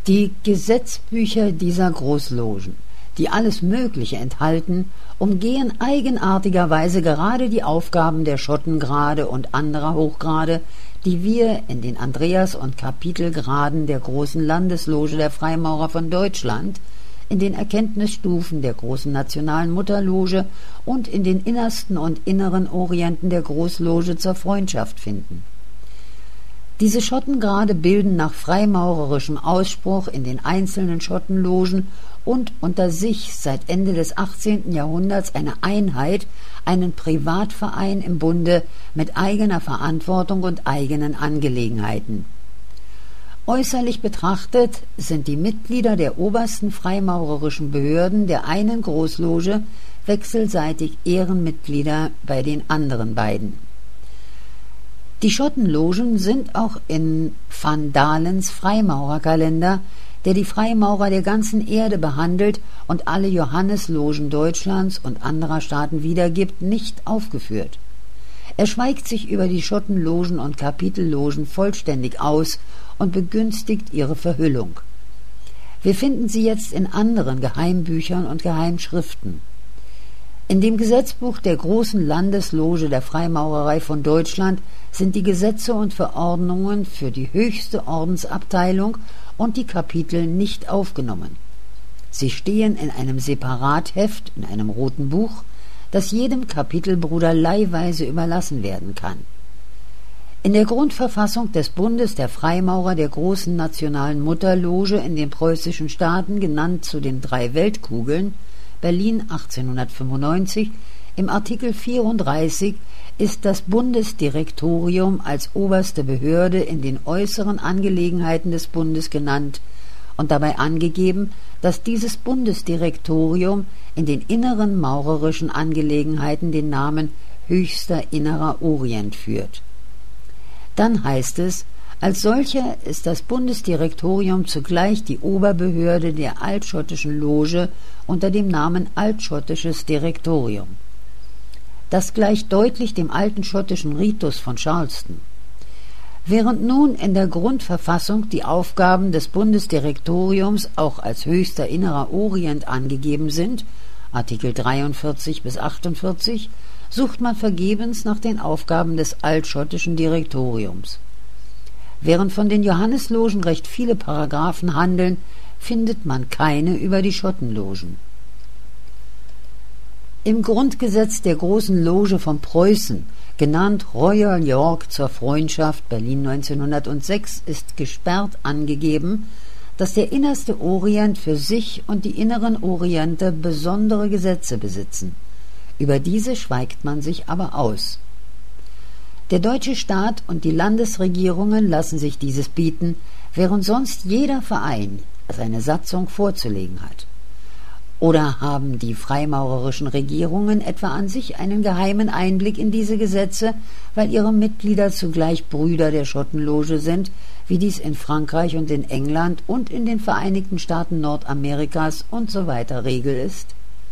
Die Gesetzbücher dieser Großlogen, die alles Mögliche enthalten, umgehen eigenartigerweise gerade die Aufgaben der Schottengrade und anderer Hochgrade, die wir in den Andreas- und Kapitelgraden der großen Landesloge der Freimaurer von Deutschland, in den Erkenntnisstufen der großen Nationalen Mutterloge und in den innersten und inneren Orienten der Großloge zur Freundschaft finden. Diese Schottengrade bilden nach freimaurerischem Ausspruch in den einzelnen Schottenlogen und unter sich seit Ende des 18. Jahrhunderts eine Einheit, einen Privatverein im Bunde mit eigener Verantwortung und eigenen Angelegenheiten. Äußerlich betrachtet sind die Mitglieder der obersten freimaurerischen Behörden der einen Großloge wechselseitig Ehrenmitglieder bei den anderen beiden. Die Schottenlogen sind auch in Van Dalens Freimaurerkalender, der die Freimaurer der ganzen Erde behandelt und alle Johanneslogen Deutschlands und anderer Staaten wiedergibt, nicht aufgeführt. Er schweigt sich über die Schottenlogen und Kapitellogen vollständig aus und begünstigt ihre Verhüllung. Wir finden sie jetzt in anderen Geheimbüchern und Geheimschriften. In dem Gesetzbuch der großen Landesloge der Freimaurerei von Deutschland sind die Gesetze und Verordnungen für die höchste Ordensabteilung und die Kapitel nicht aufgenommen. Sie stehen in einem Separatheft, in einem roten Buch, das jedem Kapitelbruder leihweise überlassen werden kann. In der Grundverfassung des Bundes der Freimaurer der großen Nationalen Mutterloge in den preußischen Staaten, genannt zu den 3 Weltkugeln, Berlin 1895, im Artikel 34 ist das Bundesdirektorium als oberste Behörde in den äußeren Angelegenheiten des Bundes genannt und dabei angegeben, dass dieses Bundesdirektorium in den inneren maurerischen Angelegenheiten den Namen Höchster Innerer Orient führt. Dann heißt es, als solcher ist das Bundesdirektorium zugleich die Oberbehörde der altschottischen Loge unter dem Namen Altschottisches Direktorium. Das gleicht deutlich dem alten schottischen Ritus von Charleston. Während nun in der Grundverfassung die Aufgaben des Bundesdirektoriums auch als Höchster Innerer Orient angegeben sind, Artikel 43 bis 48, sucht man vergebens nach den Aufgaben des altschottischen Direktoriums. Während von den Johanneslogen recht viele Paragraphen handeln, findet man keine über die Schottenlogen. Im Grundgesetz der großen Loge von Preußen, genannt Royal York zur Freundschaft Berlin 1906, ist gesperrt angegeben, dass der innerste Orient für sich und die inneren Oriente besondere Gesetze besitzen. Über diese schweigt man sich aber aus. Der deutsche Staat und die Landesregierungen lassen sich dieses bieten, während sonst jeder Verein seine Satzung vorzulegen hat. Oder haben die freimaurerischen Regierungen etwa an sich einen geheimen Einblick in diese Gesetze, weil ihre Mitglieder zugleich Brüder der Schottenloge sind, wie dies in Frankreich und in England und in den Vereinigten Staaten Nordamerikas usw. Regel ist?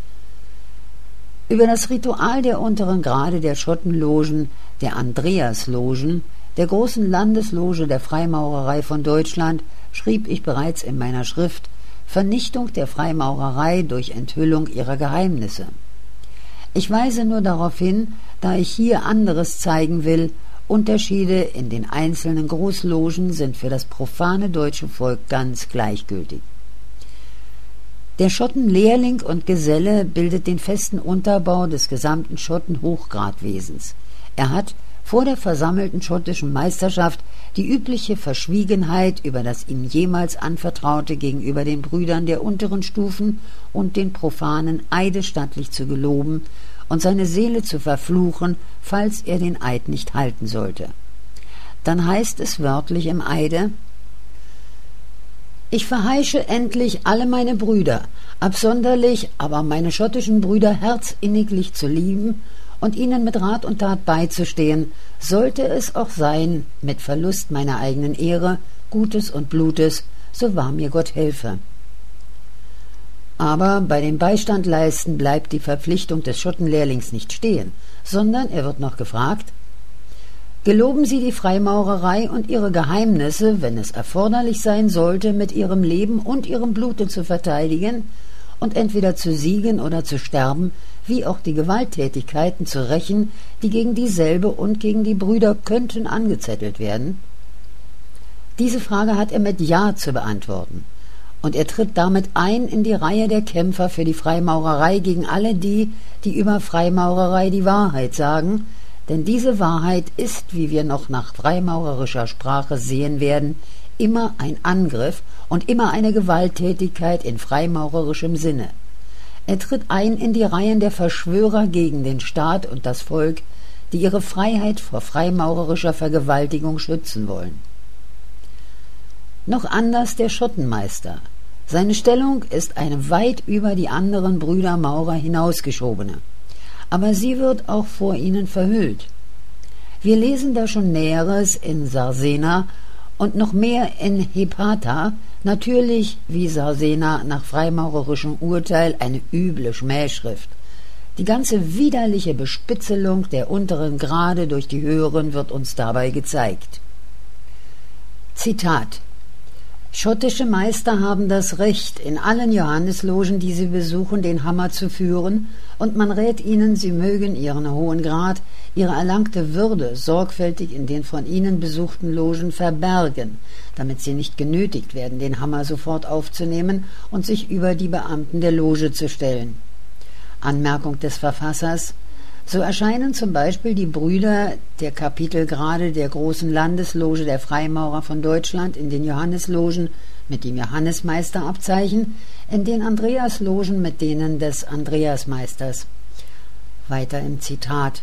Über das Ritual der unteren Grade der Schottenlogen, der Andreaslogen, der großen Landesloge der Freimaurerei von Deutschland, schrieb ich bereits in meiner Schrift Vernichtung der Freimaurerei durch Enthüllung ihrer Geheimnisse. Ich weise nur darauf hin, da ich hier anderes zeigen will, Unterschiede in den einzelnen Großlogen sind für das profane deutsche Volk ganz gleichgültig. Der Schottenlehrling und Geselle bildet den festen Unterbau des gesamten Schottenhochgradwesens. Er hat vor der versammelten schottischen Meisterschaft die übliche Verschwiegenheit über das ihm jemals Anvertraute gegenüber den Brüdern der unteren Stufen und den Profanen eidesstattlich zu geloben und seine Seele zu verfluchen, falls er den Eid nicht halten sollte. Dann heißt es wörtlich im Eide: Ich verheische endlich alle meine Brüder, absonderlich aber meine schottischen Brüder herzinniglich zu lieben und ihnen mit Rat und Tat beizustehen, sollte es auch sein, mit Verlust meiner eigenen Ehre, Gutes und Blutes, so wahr mir Gott helfe. Aber bei dem Beistand leisten bleibt die Verpflichtung des Schottenlehrlings nicht stehen, sondern er wird noch gefragt: Geloben Sie die Freimaurerei und ihre Geheimnisse, wenn es erforderlich sein sollte, mit Ihrem Leben und Ihrem Blute zu verteidigen und entweder zu siegen oder zu sterben, wie auch die Gewalttätigkeiten zu rächen, die gegen dieselbe und gegen die Brüder könnten angezettelt werden? Diese Frage hat er mit Ja zu beantworten, und er tritt damit ein in die Reihe der Kämpfer für die Freimaurerei gegen alle die, die über Freimaurerei die Wahrheit sagen, denn diese Wahrheit ist, wie wir noch nach freimaurerischer Sprache sehen werden, immer ein Angriff und immer eine Gewalttätigkeit in freimaurerischem Sinne. Er tritt ein in die Reihen der Verschwörer gegen den Staat und das Volk, die ihre Freiheit vor freimaurerischer Vergewaltigung schützen wollen. Noch anders der Schottenmeister. Seine Stellung ist eine weit über die anderen Brüder Maurer hinausgeschobene, aber sie wird auch vor ihnen verhüllt. Wir lesen da schon Näheres in Sarsena und noch mehr in Hepata, natürlich wie Sarsena nach freimaurerischem Urteil eine üble Schmähschrift. Die ganze widerliche Bespitzelung der unteren Grade durch die höheren wird uns dabei gezeigt. Zitat: Schottische Meister haben das Recht, in allen Johannislogen, die sie besuchen, den Hammer zu führen, und man rät ihnen, sie mögen ihren hohen Grad, ihre erlangte Würde sorgfältig in den von ihnen besuchten Logen verbergen, damit sie nicht genötigt werden, den Hammer sofort aufzunehmen und sich über die Beamten der Loge zu stellen. Anmerkung des Verfassers: So erscheinen zum Beispiel die Brüder der Kapitelgrade der großen Landesloge der Freimaurer von Deutschland in den Johannislogen mit dem Johannismeisterabzeichen, in den Andreaslogen mit denen des Andreasmeisters. Weiter im Zitat: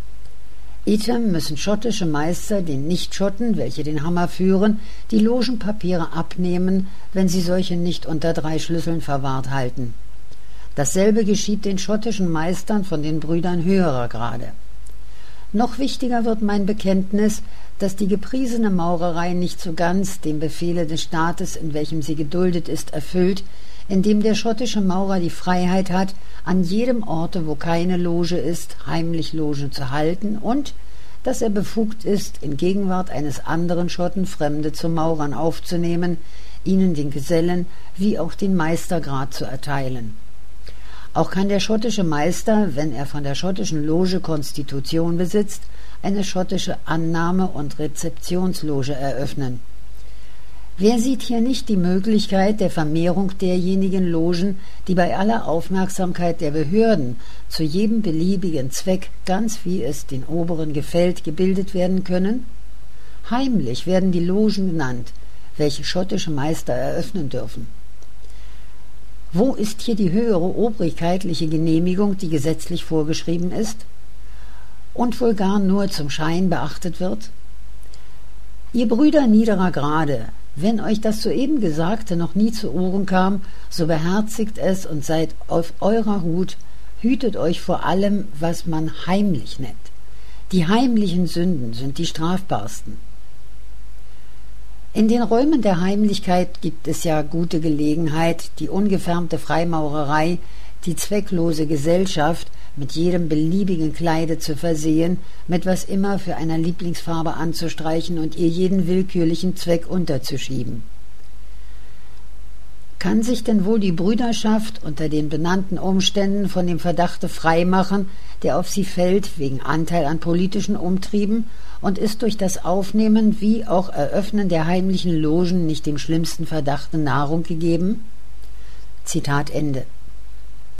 Item müssen schottische Meister den Nichtschotten, welche den Hammer führen, die Logenpapiere abnehmen, wenn sie solche nicht unter 3 Schlüsseln verwahrt halten. Dasselbe geschieht den schottischen Meistern von den Brüdern höherer Grade. Noch wichtiger wird mein Bekenntnis, dass die gepriesene Maurerei nicht so ganz dem Befehle des Staates, in welchem sie geduldet ist, erfüllt, indem der schottische Maurer die Freiheit hat, an jedem Orte, wo keine Loge ist, heimlich Logen zu halten, und dass er befugt ist, in Gegenwart eines anderen Schotten Fremde zu Maurern aufzunehmen, ihnen den Gesellen wie auch den Meistergrad zu erteilen. Auch kann der schottische Meister, wenn er von der schottischen Loge Konstitution besitzt, eine schottische Annahme- und Rezeptionsloge eröffnen. Wer sieht hier nicht die Möglichkeit der Vermehrung derjenigen Logen, die bei aller Aufmerksamkeit der Behörden zu jedem beliebigen Zweck, ganz wie es den Oberen gefällt, gebildet werden können? Heimlich werden die Logen genannt, welche schottische Meister eröffnen dürfen. Wo ist hier die höhere obrigkeitliche Genehmigung, die gesetzlich vorgeschrieben ist und wohl gar nur zum Schein beachtet wird? Ihr Brüder niederer Grade, wenn euch das soeben Gesagte noch nie zu Ohren kam, so beherzigt es und seid auf eurer Hut, hütet euch vor allem, was man heimlich nennt. Die heimlichen Sünden sind die strafbarsten. In den Räumen der Heimlichkeit gibt es ja gute Gelegenheit, die ungefärbte Freimaurerei, die zwecklose Gesellschaft mit jedem beliebigen Kleide zu versehen, mit was immer für einer Lieblingsfarbe anzustreichen und ihr jeden willkürlichen Zweck unterzuschieben. Kann sich denn wohl die Brüderschaft unter den benannten Umständen von dem Verdachte freimachen, der auf sie fällt wegen Anteil an politischen Umtrieben, und ist durch das Aufnehmen wie auch Eröffnen der heimlichen Logen nicht dem schlimmsten Verdachte Nahrung gegeben? Zitat Ende.